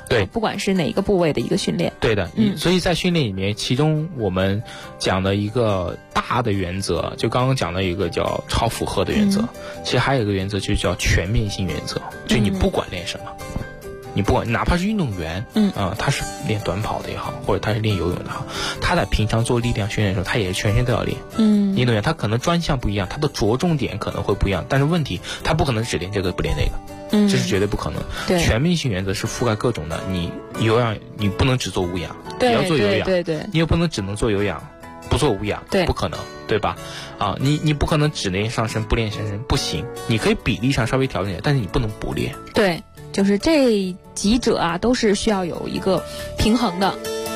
对， 不管是哪一个部位的一个训练。 对的，所以在训练里面，其中我们讲的一个大的原则，就刚刚讲的一个叫超负荷的原则，其实还有一个原则就叫全面性原则，就你不管练什么。你不管哪怕是运动员，他是练短跑的也好，或者他是练游泳的好，他在平常做力量训练的时候，他也是全身都要练。运动员他可能专项不一样，他的着重点可能会不一样，但是问题他不可能只练这个不练那个，这是绝对不可能。全面性原则是覆盖各种的，你有氧你不能只做无氧，你要做有氧，你也不能只能做有氧不做无氧，不可能，对吧？你不可能只练上身不练下身，不行，你可以比例上稍微调整一下，但是你不能不练。 对。就是这几者啊，都是需要有一个平衡的。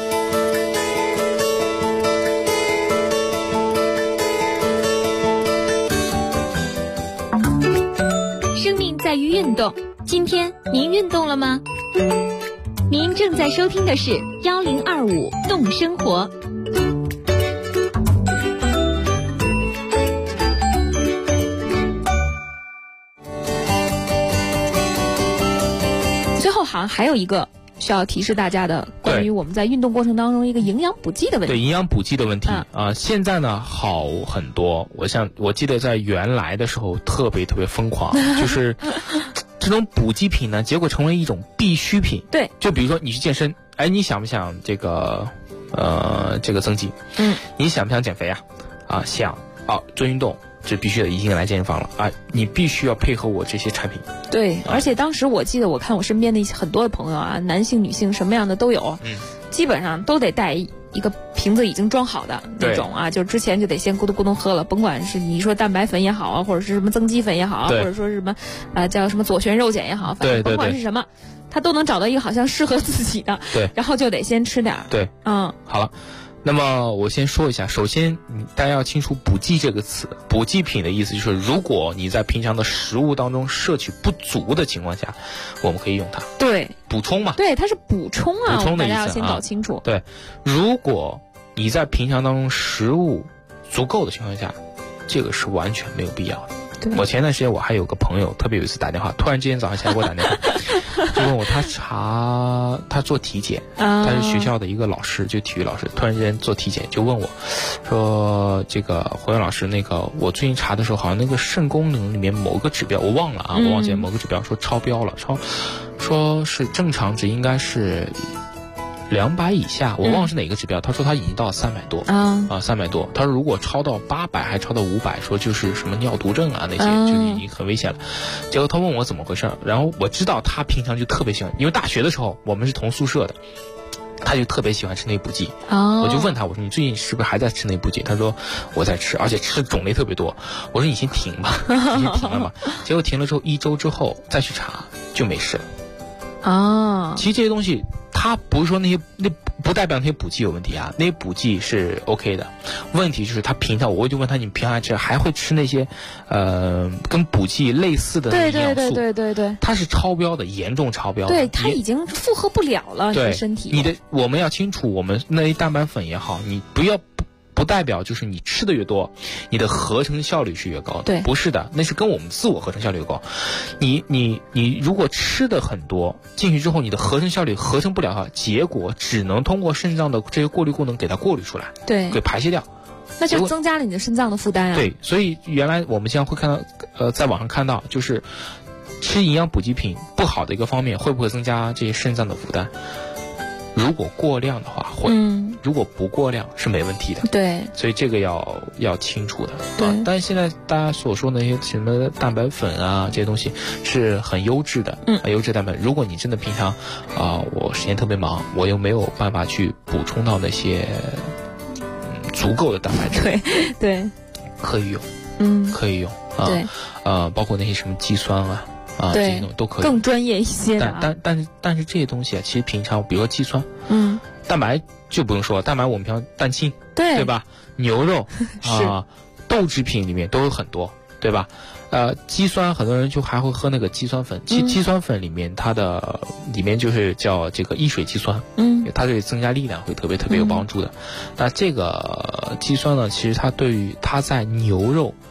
生命在于运动，今天您运动了吗？您正在收听的是1025动生活。 好像还有一个需要提示大家的，关于我们在运动过程当中一个营养补给的问题。 对，营养补给的问题现在呢好很多。我记得在原来的时候特别疯狂，就是这种补给品呢，结果成为一种必需品。 对， 就比如说你去健身，你想不想这个增肌？你想不想减肥啊？想做运动。这必须的，已经来健身房了你必须要配合我这些产品。 对，而且当时我记得我看我身边的很多的朋友男性女性什么样的都有，基本上都得带一个瓶子已经装好的那种就是之前就得先咕咚咕咚喝了，甭管是你说蛋白粉也好或者是什么增肌粉也好或者说是什么叫什么左旋肉碱也好，反正甭管是什么，他都能找到一个好像适合自己的，然后就得先吃点。 对，好了。那么我先说一下，首先大家要清楚补给这个词，补给品的意思就是如果你在平常的食物当中摄取不足的情况下，我们可以用它。 对， 补充嘛。 对，它是补充补充的意思， 大家要先搞清楚。 对，如果你在平常当中食物足够的情况下，这个是完全没有必要的。我前段时间我还有个朋友特别有一次打电话，突然之间早上起来给我打电话就问我他做体检，他是学校的一个老师，就体育老师，突然之间做体检就问我说这个侯阳老师，那个我最近查的时候好像那个肾功能里面某个指标我忘了我忘记了某个指标说超标了，说是正常值应该是200以下，我忘了是哪个指标。他说他已经到300多300多。他说如果超到800还超到500，说就是什么尿毒症那些就已经很危险了。结果他问我怎么回事，然后我知道他平常就特别喜欢，因为大学的时候我们是同宿舍的，他就特别喜欢吃内补剂。我就问他，我说你最近是不是还在吃内补剂？他说我在吃，而且吃的种类特别多。我说你先停吧，你先停了吧。结果停了之后1周之后再去查就没事了。其实这些东西它不是说那不代表那些补剂有问题那些补剂是 OK 的，问题就是他平常我就问他，你平常还会吃那些跟补剂类似的营养素？ 对， 它是超标的，严重超标的。 对，它已经负荷不了了，你的身体。 我们要清楚，我们那些蛋白粉也好，你不代表就是你吃的越多，你的合成效率是越高的。 对， 不是的，那是跟我们自我合成效率越高。你如果吃的很多进去之后，你的合成效率合成不了的话，结果只能通过肾脏的这些过滤功能给它过滤出来， 对， 给排泄掉， 那就增加了你的肾脏的负担对，所以原来我们经常会看到，在网上看到，就是吃营养补给品不好的一个方面，会不会增加这些肾脏的负担？如果过量的话会，如果不过量是没问题的。 对， 所以这个要清楚的。但是现在大家所说的那些什么蛋白粉这些东西是很优质的，优质蛋白。如果你真的平常我时间特别忙，我又没有办法去补充到那些足够的蛋白质， 对， 可以用，可以用对， 包括那些什么肌酸这些东西都可以， 更专业一些的。 但是这些东西其实平常，比如说肌酸，蛋白就不用说了，蛋白我们平常蛋清，对吧？牛肉豆制品里面都有很多，对吧？肌酸很多人就还会喝那个肌酸粉，其实肌酸粉里面里面就是叫这个异水肌酸，它对增加力量会特别特别有帮助的。那这个肌酸呢，其实它对于它在牛肉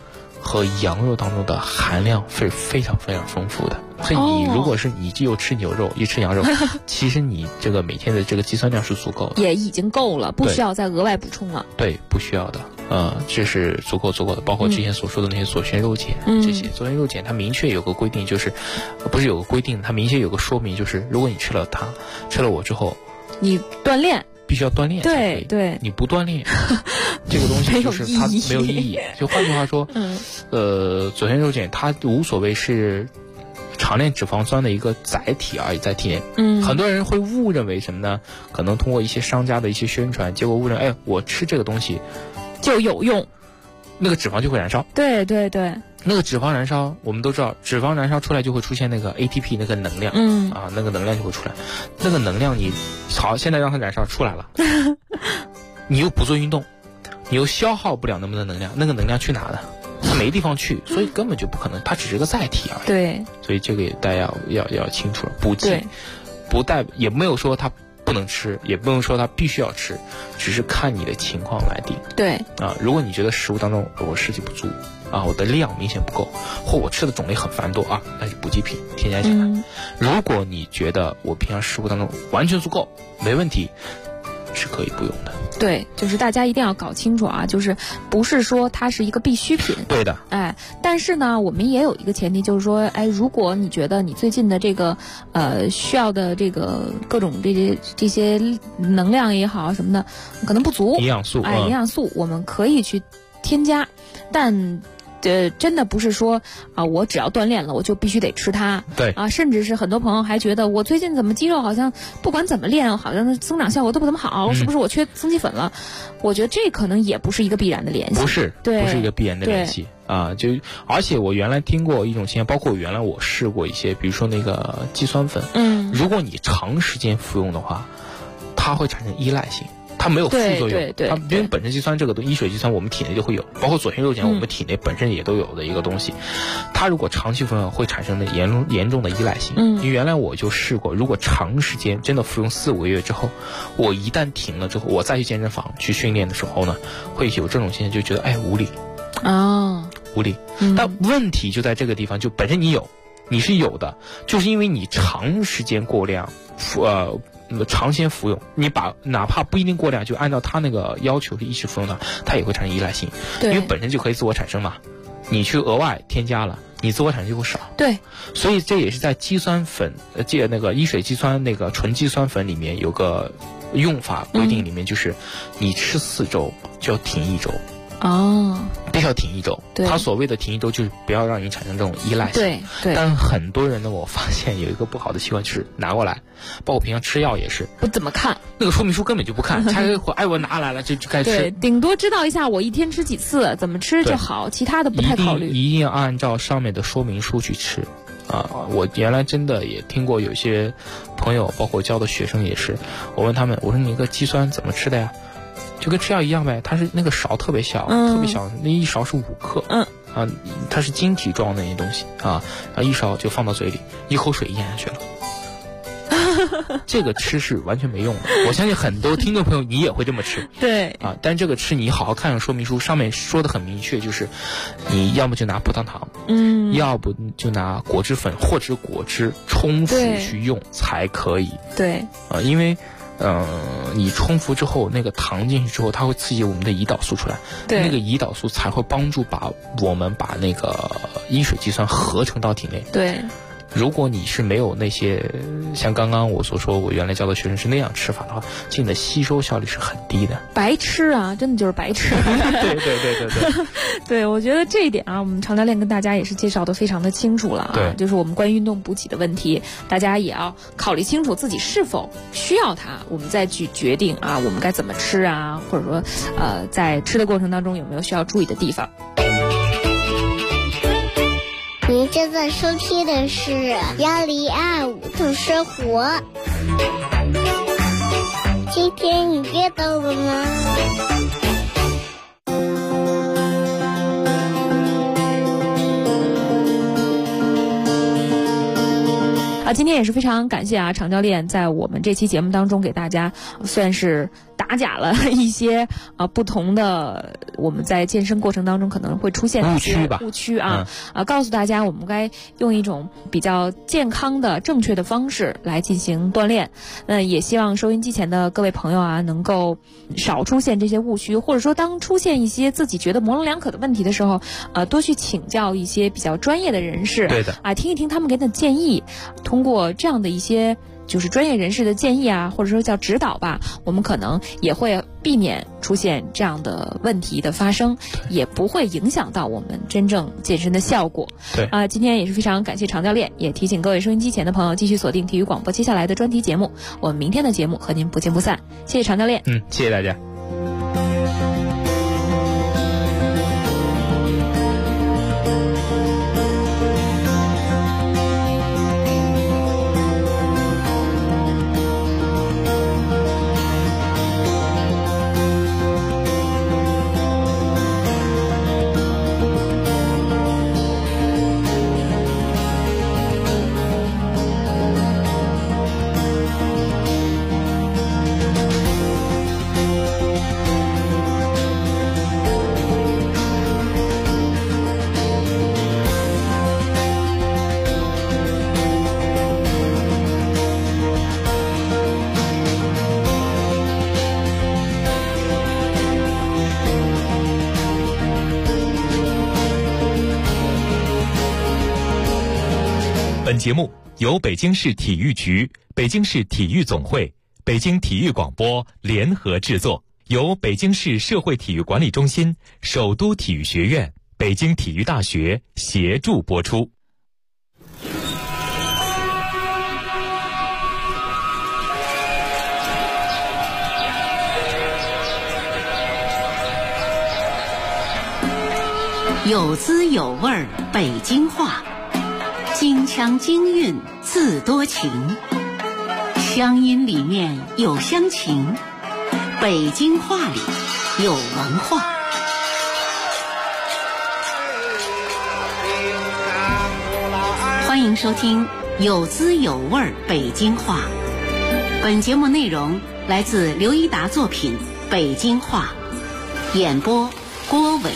和羊肉当中的含量是非常非常丰富的。所以你如果是你又吃牛肉又吃羊肉，其实你这个每天的这个肌酸量是足够的， 也已经够了，不需要再额外补充了。 对，不需要的。这是足够的，包括之前所说的那些左旋肉碱，这些左旋肉碱它明确有个规定，就是不是有个规定，它明确有个说明，就是如果你吃了我之后， 你锻炼必须要锻炼， 对， 你不锻炼，这个东西就是它没有意义。就换句话说，左旋肉碱它无所谓是长链脂肪酸的一个载体而已，在体内。很多人会误认为什么呢？可能通过一些商家的一些宣传，结果误认我吃这个东西就有用， 那个脂肪就会燃烧。 对， 那个脂肪燃烧，我们都知道，脂肪燃烧出来就会出现那个 ATP 那个能量，那个能量就会出来。那个能量现在让它燃烧出来了，你又不做运动，你又消耗不了那么多能量，那个能量去哪呢？它没地方去，所以根本就不可能，它只是个载体而已。 对， 所以这个大家要清楚了，补剂也没有说它不能吃，也不能说它必须要吃，只是看你的情况来定。 对如果你觉得食物当中我摄取不足我的量明显不够，或我吃的种类很繁多那是补给品添加进来。如果你觉得我平常食物当中完全足够，没问题，是可以不用的。 对，就是大家一定要搞清楚就是不是说它是一个必需品。 对的。 但是呢，我们也有一个前提，就是说，如果你觉得你最近的这个需要的这个各种这些能量也好什么的，可能不足， 营养素， 营养素我们可以去添加，但真的不是说我只要锻炼了我就必须得吃它。 对甚至是很多朋友还觉得我最近怎么肌肉好像不管怎么练，好像增长效果都不怎么好，是不是我缺增肌粉了？我觉得这可能也不是一个必然的联系。 不是一个必然的联系而且我原来听过一种情况，包括原来我试过一些，比如说那个肌酸粉，如果你长时间服用的话，它会产生依赖性。它没有副作用，它因为本身肌酸这个医水肌酸我们体内就会有，包括左旋肉碱我们体内本身也都有的一个东西，它如果长期服用会产生的严重的依赖性。因为原来我就试过，如果长时间真的服用4-5个月之后，我一旦停了之后，我再去健身房去训练的时候呢，会有这种现象，就觉得无力无力。但问题就在这个地方，就本身你是有的，就是因为你长时间过量长期服用，你哪怕不一定过量，就按照它那个要求是一直服用它也会产生依赖性。因为本身就可以自我产生嘛，你去额外添加了，你自我产生就会少。 对， 所以这也是在肌酸粉那个医水肌酸那个纯肌酸粉里面有个用法规定，里面就是你吃4周就要停1周。必须要停1周。他所谓的停1周就是不要让你产生这种依赖性。 对。 但很多人呢，我发现有一个不好的习惯，就是拿过来，包括平常吃药也是不怎么看那个说明书，根本就不看，我拿来了就该吃。 对，顶多知道一下我一天吃几次，怎么吃就好，其他的不太考虑。 一定要按照上面的说明书去吃。我原来真的也听过有些朋友，包括教的学生也是，我问他们，我说你那个肌酸怎么吃的呀？就跟吃药一样呗，它是那个勺特别小，特别小，那一勺是5克，它是晶体状的那些东西然后一勺就放到嘴里，一口水咽下去了。这个吃是完全没用的，我相信很多听众朋友你也会这么吃。 对但这个吃你好好看说明书，上面说的很明确，就是你要么就拿葡萄糖，要不就拿果汁粉或者果汁冲服去用才可以。 对因为你冲服之后，那个糖进去之后，它会刺激我们的胰岛素出来，那个胰岛素才会帮助我们把那个医水肌酸合成到体内。 对， 如果你是没有那些像刚刚我所说，我原来教的学生是那样吃法的话，其实你的吸收效率是很低的， 白吃真的就是白吃。 对对，我觉得这一点我们常教练跟大家也是介绍的非常的清楚了对， 就是我们关于运动补给的问题，大家也要考虑清楚自己是否需要它，我们再去决定我们该怎么吃或者说在吃的过程当中有没有需要注意的地方。 您正在收听的是1025度生活。今天你约到了吗？ 今天也是非常感谢常教练在我们这期节目当中给大家算是打假了一些不同的我们在健身过程当中可能会出现的误区啊，告诉大家我们该用一种比较健康的正确的方式来进行锻炼。也希望收音机前的各位朋友啊，能够少出现这些误区，或者说当出现一些自己觉得模棱两可的问题的时候，多去请教一些比较专业的人士， 对的听一听他们给的建议，通过这样的一些就是专业人士的建议啊，或者说叫指导吧，我们可能也会避免出现这样的问题的发生，也不会影响到我们真正健身的效果。 对今天也是非常感谢常教练，也提醒各位收音机前的朋友继续锁定体育广播接下来的专题节目，我们明天的节目和您不见不散。谢谢常教练。 谢谢大家。 本节目由北京市体育局、北京市体育总会、北京体育广播联合制作，由北京市社会体育管理中心、首都体育学院、北京体育大学协助播出。 有滋有味儿北京话，京腔京韵自多情，乡音里面有乡情，北京话里有文化。欢迎收听有滋有味儿北京话。本节目内容来自刘一达作品《北京话》，演播郭伟。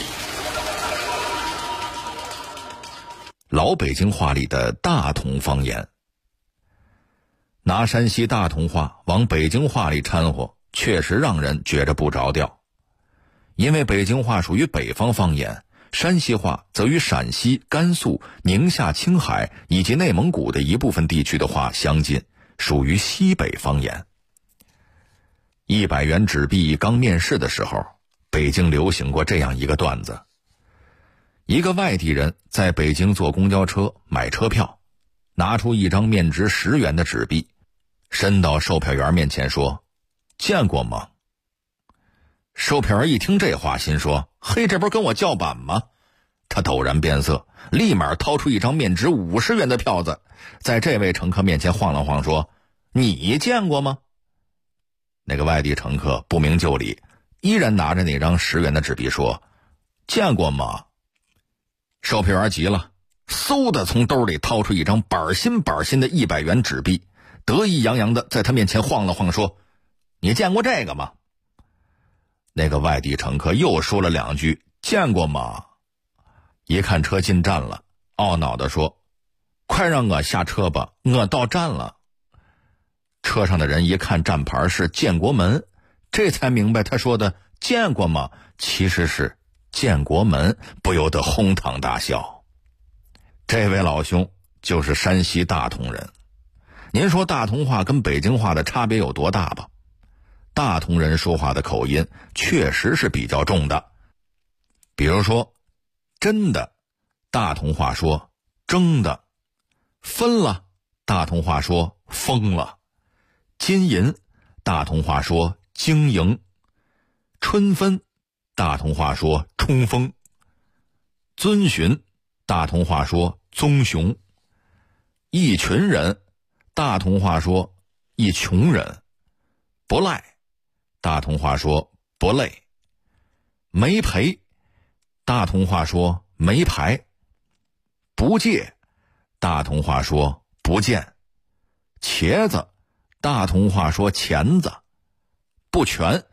老北京话里的大同方言，拿山西大同话往北京话里掺和，确实让人觉着不着调。因为北京话属于北方方言，山西话则与陕西、甘肃、宁夏、青海以及内蒙古的一部分地区的话相近，属于西北方言。100元纸币刚面世的时候，北京流行过这样一个段子。一个外地人在北京坐公交车买车票，拿出一张面值10元的纸币，伸到售票员面前说：“见过吗？”售票员一听这话，心说：“嘿，这不是跟我叫板吗？”他陡然变色，立马掏出一张面值50元的票子，在这位乘客面前晃了晃，说：“你见过吗？”那个外地乘客不明就里，依然拿着那张10元的纸币说：“见过吗？”售票员急了，嗖的从兜里掏出一张板新的100元纸币，得意洋洋的在他面前晃了晃，说：“你见过这个吗？”那个外地乘客又说了2句：“见过吗？”一看车进站了，懊恼地说：“快让我下车吧，我到站了。”车上的人一看站牌是建国门，这才明白他说的“见过吗”其实是建国门，不由得哄堂大笑。这位老兄就是山西大同人。您说大同话跟北京话的差别有多大吧？大同人说话的口音确实是比较重的。比如说真的，大同话说争的；分了，大同话说疯了；金银，大同话说经营；春分，大同话说冲锋；遵循，大同话说棕熊；一群人，大同话说一穷人；不赖，大同话说不累；没赔，大同话说没牌；不借，大同话说不见；茄子，大同话说钳子；不全，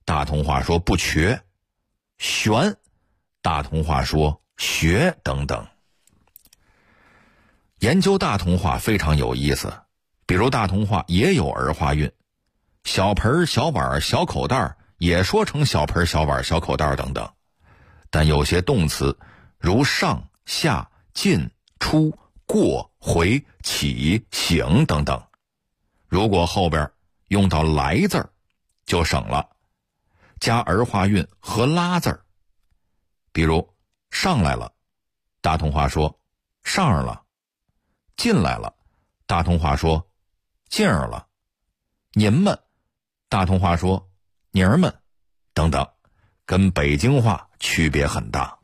大同话说不瘸；悬，大同话说学等等。研究大同话非常有意思，比如大同话也有儿化韵，小盆、小碗、小口袋也说成小盆、小碗、小口袋等等。但有些动词如上、下、进、出、过、回、起、醒等等，如果后边用到来字儿就省了，加儿化韵和拉字儿。比如上来了，大同话说上儿了；进来了，大同话说进儿了；您们，大同话说您儿们等等，跟北京话区别很大。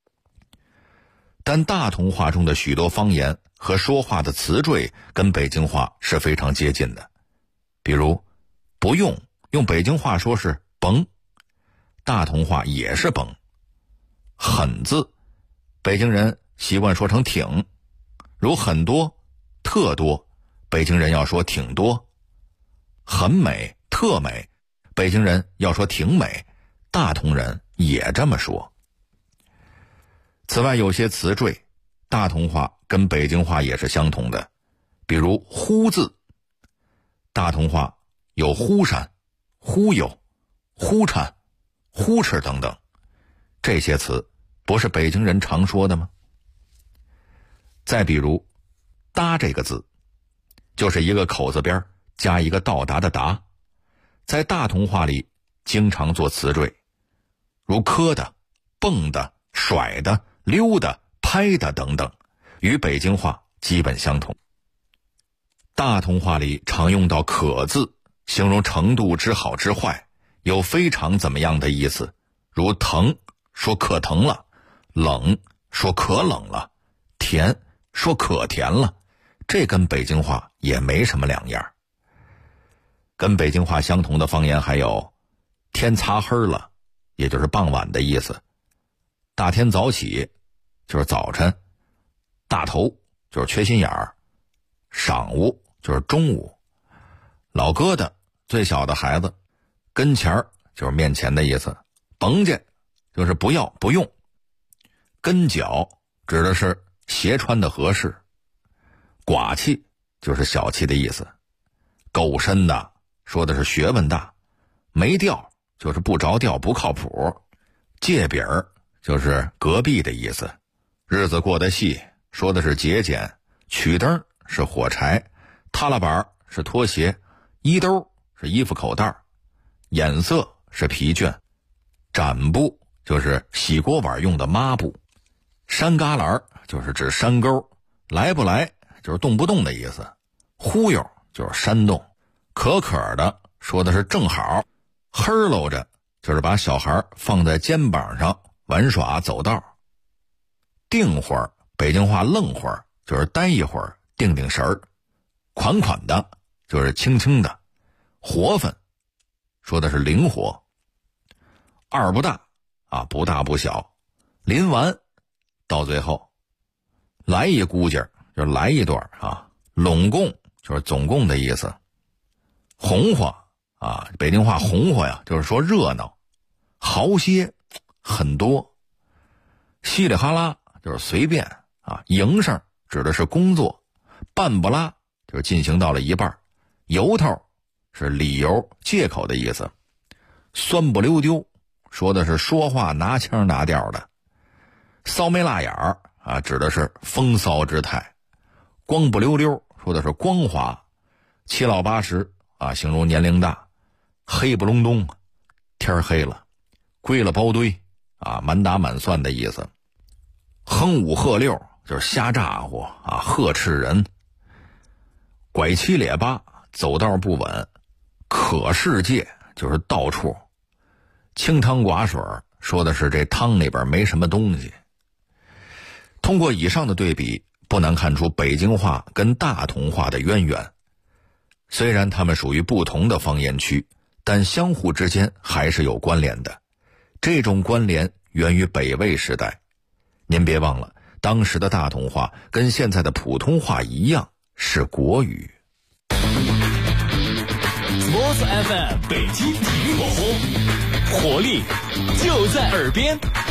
但大同话中的许多方言和说话的词缀跟北京话是非常接近的，比如不用，用北京话说是甭，大同话也是甭。很字，北京人习惯说成挺，如很多、特多，北京人要说挺多。很美、特美，北京人要说挺美，大同人也这么说。此外，有些词缀，大同话跟北京话也是相同的，比如忽字，大同话有忽闪、忽悠、忽颤、忽哧等等，这些词不是北京人常说的吗？再比如搭这个字，就是一个口字边加一个到达的达，在大同话里经常做词缀，如磕的、蹦的、甩的、溜的、拍的等等，与北京话基本相同。大同话里常用到可字，形容程度之好之坏，有非常怎么样的意思，如疼说可疼了，冷说可冷了，甜说可甜了，这跟北京话也没什么两样。跟北京话相同的方言还有天擦黑了，也就是傍晚的意思；大天早起就是早晨；大头就是缺心眼儿；晌午就是中午；老疙瘩最小的孩子；跟前儿就是面前的意思；甭介就是不要不用；跟脚指的是鞋穿的合适；寡气就是小气的意思；够深的说的是学问大；没调就是不着调不靠谱；借饼儿就是隔壁的意思；日子过得细说的是节俭；曲灯是火柴；踏拉板是拖鞋；衣兜是衣服口袋；眼色是疲倦；展布就是洗锅碗用的抹布；山旮旯就是指山沟；来不来就是动不动的意思；忽悠就是煽动；可可的说的是正好；嘿喽着就是把小孩放在肩膀上玩耍走道；定会儿，北京话愣会儿就是待一会儿定定神儿；款款的就是轻轻的；活分说的是灵活；二不大啊，不大不小；临完到最后；来一估计就是来一段啊；拢共就是总共的意思；红花啊，北京话红花呀，就是说热闹；好些很多；稀里哈啦就是随便啊；营上指的是工作；半不拉就是进行到了一半；由头是理由借口的意思；酸不溜丢说的是说话拿腔拿调的；骚眉辣眼儿啊，指的是风骚之态；光不溜溜说的是光滑；七老八十啊，形容年龄大；黑不隆咚天黑了；归了包堆啊，满打满算的意思；哼五喝六就是瞎咋呼啊，呵斥人；拐七咧八走道不稳；可世界就是到处；清汤寡水说的是这汤里边没什么东西。通过以上的对比，不难看出北京话跟大同话的渊源。虽然它们属于不同的方言区，但相互之间还是有关联的。这种关联源于北魏时代。您别忘了，当时的大同话跟现在的普通话一样是国语。 Sports FM 北京体育广播活力就在耳边。